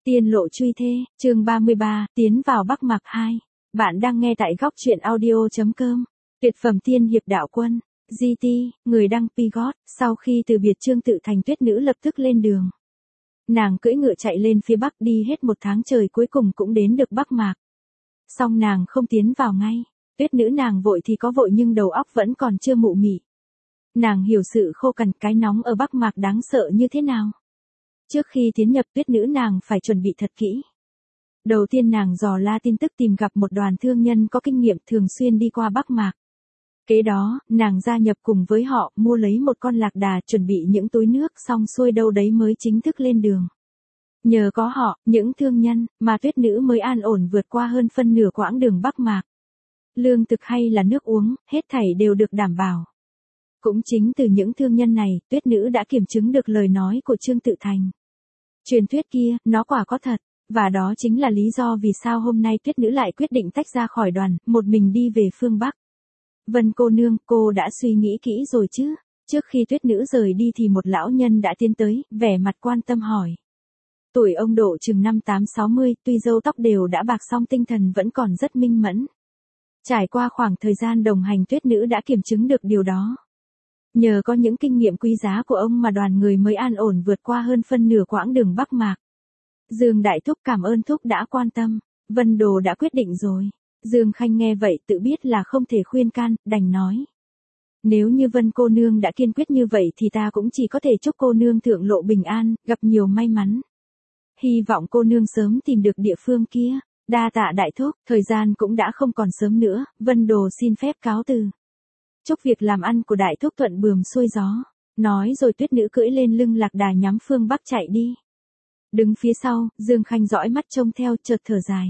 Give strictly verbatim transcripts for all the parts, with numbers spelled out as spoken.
Tiên lộ truy thê, chương ba mươi ba, tiến vào Bắc Mạc hai. Bạn đang nghe tại góc truyện audio.com. Tuyệt phẩm tiên hiệp đạo quân, giê tê, người đăng Pigot, sau khi từ biệt Trương Tự Thành, tuyết nữ lập tức lên đường. Nàng cưỡi ngựa chạy lên phía Bắc, đi hết một tháng trời cuối cùng cũng đến được Bắc Mạc. Song nàng không tiến vào ngay, tuyết nữ nàng vội thì có vội nhưng đầu óc vẫn còn chưa mụ mị. Nàng hiểu sự khô cằn cái nóng ở Bắc Mạc đáng sợ như thế nào. Trước khi tiến nhập, tuyết nữ nàng phải chuẩn bị thật kỹ. Đầu tiên nàng dò la tin tức tìm gặp một đoàn thương nhân có kinh nghiệm thường xuyên đi qua Bắc Mạc. Kế đó, nàng gia nhập cùng với họ, mua lấy một con lạc đà, chuẩn bị những túi nước, xong xuôi đâu đấy mới chính thức lên đường. Nhờ có họ, những thương nhân, mà tuyết nữ mới an ổn vượt qua hơn phân nửa quãng đường Bắc Mạc. Lương thực hay là nước uống, hết thảy đều được đảm bảo. Cũng chính từ những thương nhân này, tuyết nữ đã kiểm chứng được lời nói của Trương Tự Thành. Truyền thuyết kia, nó quả có thật, và đó chính là lý do vì sao hôm nay tuyết nữ lại quyết định tách ra khỏi đoàn, một mình đi về phương Bắc. Vân cô nương, cô đã suy nghĩ kỹ rồi chứ? Trước khi tuyết nữ rời đi thì một lão nhân đã tiến tới, vẻ mặt quan tâm hỏi. Tuổi ông độ chừng năm tám sáu mươi, tuy râu tóc đều đã bạc song tinh thần vẫn còn rất minh mẫn. Trải qua khoảng thời gian đồng hành, tuyết nữ đã kiểm chứng được điều đó. Nhờ có những kinh nghiệm quý giá của ông mà đoàn người mới an ổn vượt qua hơn phân nửa quãng đường Bắc Mạc. Dương Đại Thúc cảm ơn Thúc đã quan tâm, Vân Đồ đã quyết định rồi. Dương Khanh nghe vậy tự biết là không thể khuyên can, đành nói. Nếu như Vân cô nương đã kiên quyết như vậy thì ta cũng chỉ có thể chúc cô nương thượng lộ bình an, gặp nhiều may mắn. Hy vọng cô nương sớm tìm được địa phương kia. Đa tạ Đại Thúc, thời gian cũng đã không còn sớm nữa, Vân Đồ xin phép cáo từ. Chúc việc làm ăn của Đại Thúc thuận buồm xuôi gió. Nói rồi tuyết nữ cưỡi lên lưng lạc đà nhắm phương Bắc chạy đi. Đứng phía sau, Dương Khanh dõi mắt trông theo, chợt thở dài.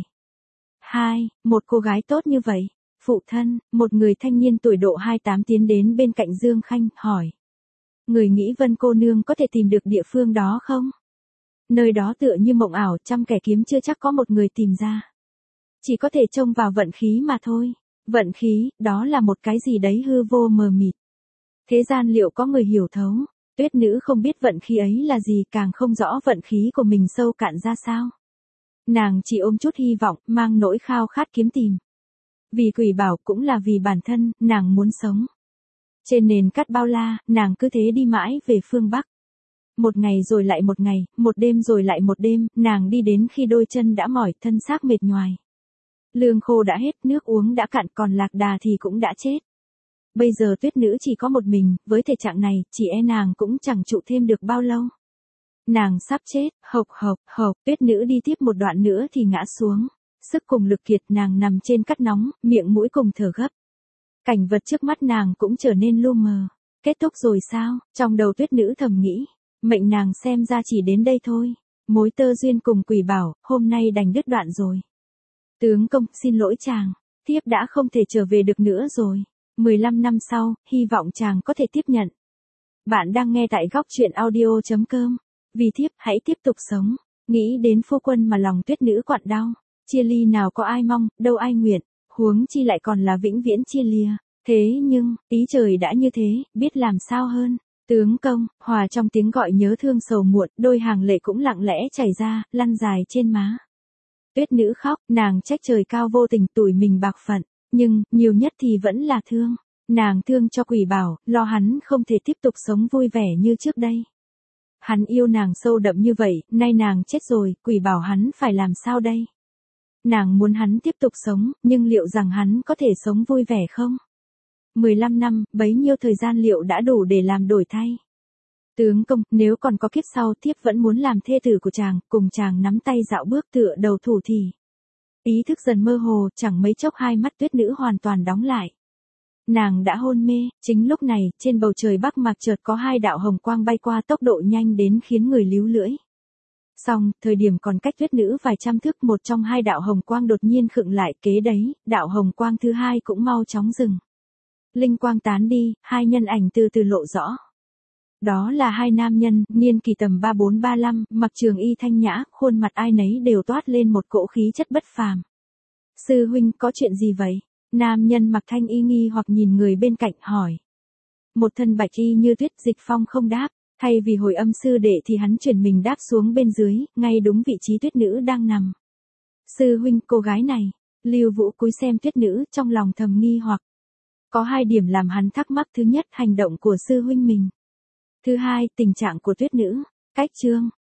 Hai, một cô gái tốt như vậy. Phụ thân, một người thanh niên tuổi độ hai mươi tám tiến đến bên cạnh Dương Khanh, hỏi. Người nghĩ Vân cô nương có thể tìm được địa phương đó không? Nơi đó tựa như mộng ảo, trăm kẻ kiếm chưa chắc có một người tìm ra. Chỉ có thể trông vào vận khí mà thôi. Vận khí, đó là một cái gì đấy hư vô mờ mịt. Thế gian liệu có người hiểu thấu? Tuyết nữ không biết vận khí ấy là gì, càng không rõ vận khí của mình sâu cạn ra sao. Nàng chỉ ôm chút hy vọng, mang nỗi khao khát kiếm tìm. Vì Quỷ Bảo cũng là vì bản thân, nàng muốn sống. Trên nền cát bao la, nàng cứ thế đi mãi về phương Bắc. Một ngày rồi lại một ngày, một đêm rồi lại một đêm, nàng đi đến khi đôi chân đã mỏi, thân xác mệt nhoài. Lương khô đã hết, nước uống đã cạn, còn lạc đà thì cũng đã chết. Bây giờ tuyết nữ chỉ có một mình, với thể trạng này, chỉ e nàng cũng chẳng trụ thêm được bao lâu. Nàng sắp chết, hộc hộc hộc, tuyết nữ đi tiếp một đoạn nữa thì ngã xuống. Sức cùng lực kiệt, nàng nằm trên cát nóng, miệng mũi cùng thở gấp. Cảnh vật trước mắt nàng cũng trở nên lu mờ. Kết thúc rồi sao? Trong đầu tuyết nữ thầm nghĩ. Mệnh nàng xem ra chỉ đến đây thôi. Mối tơ duyên cùng Quỷ Bảo, hôm nay đành đứt đoạn rồi. Tướng công, xin lỗi chàng. Thiếp đã không thể trở về được nữa rồi. mười lăm năm sau, hy vọng chàng có thể tiếp nhận. Bạn đang nghe tại góc truyện audio.com. Vì thiếp, hãy tiếp tục sống. Nghĩ đến phu quân mà lòng tuyết nữ quặn đau. Chia ly nào có ai mong, đâu ai nguyện. Huống chi lại còn là vĩnh viễn chia lìa. Thế nhưng, ý trời đã như thế, biết làm sao hơn. Tướng công, hòa trong tiếng gọi nhớ thương sầu muộn, đôi hàng lệ cũng lặng lẽ chảy ra, lăn dài trên má. Tuyết nữ khóc, nàng trách trời cao vô tình, tủi mình bạc phận. Nhưng, nhiều nhất thì vẫn là thương. Nàng thương cho Quỷ Bảo, lo hắn không thể tiếp tục sống vui vẻ như trước đây. Hắn yêu nàng sâu đậm như vậy, nay nàng chết rồi, Quỷ Bảo hắn phải làm sao đây? Nàng muốn hắn tiếp tục sống, nhưng liệu rằng hắn có thể sống vui vẻ không? mười lăm năm, bấy nhiêu thời gian liệu đã đủ để làm đổi thay? Tướng công, nếu còn có kiếp sau, thiếp vẫn muốn làm thê tử của chàng, cùng chàng nắm tay dạo bước tựa đầu thủ thì. Ý thức dần mơ hồ, chẳng mấy chốc hai mắt tuyết nữ hoàn toàn đóng lại. Nàng đã hôn mê, chính lúc này, trên bầu trời Bắc Mạc chợt có hai đạo hồng quang bay qua tốc độ nhanh đến khiến người líu lưỡi. Song, thời điểm còn cách tuyết nữ vài trăm thước, một trong hai đạo hồng quang đột nhiên khựng lại, kế đấy, đạo hồng quang thứ hai cũng mau chóng dừng. Linh quang tán đi, hai nhân ảnh từ từ lộ rõ. Đó là hai nam nhân, niên kỳ tầm ba bốn ba lăm, mặc trường y thanh nhã, khuôn mặt ai nấy đều toát lên một cỗ khí chất bất phàm. Sư huynh, có chuyện gì vậy? Nam nhân mặc thanh y nghi hoặc nhìn người bên cạnh hỏi. Một thân bạch y như tuyết, Dịch Phong không đáp, Thay vì hồi âm sư đệ thì hắn chuyển mình đáp xuống bên dưới, ngay đúng vị trí tuyết nữ đang nằm. Sư huynh, cô gái này. Lưu Vũ cúi xem tuyết nữ, trong lòng thầm nghi hoặc. Có hai điểm làm hắn thắc mắc: thứ nhất, hành động của sư huynh mình. Thứ hai, tình trạng của tuyết nữ. Cách chương.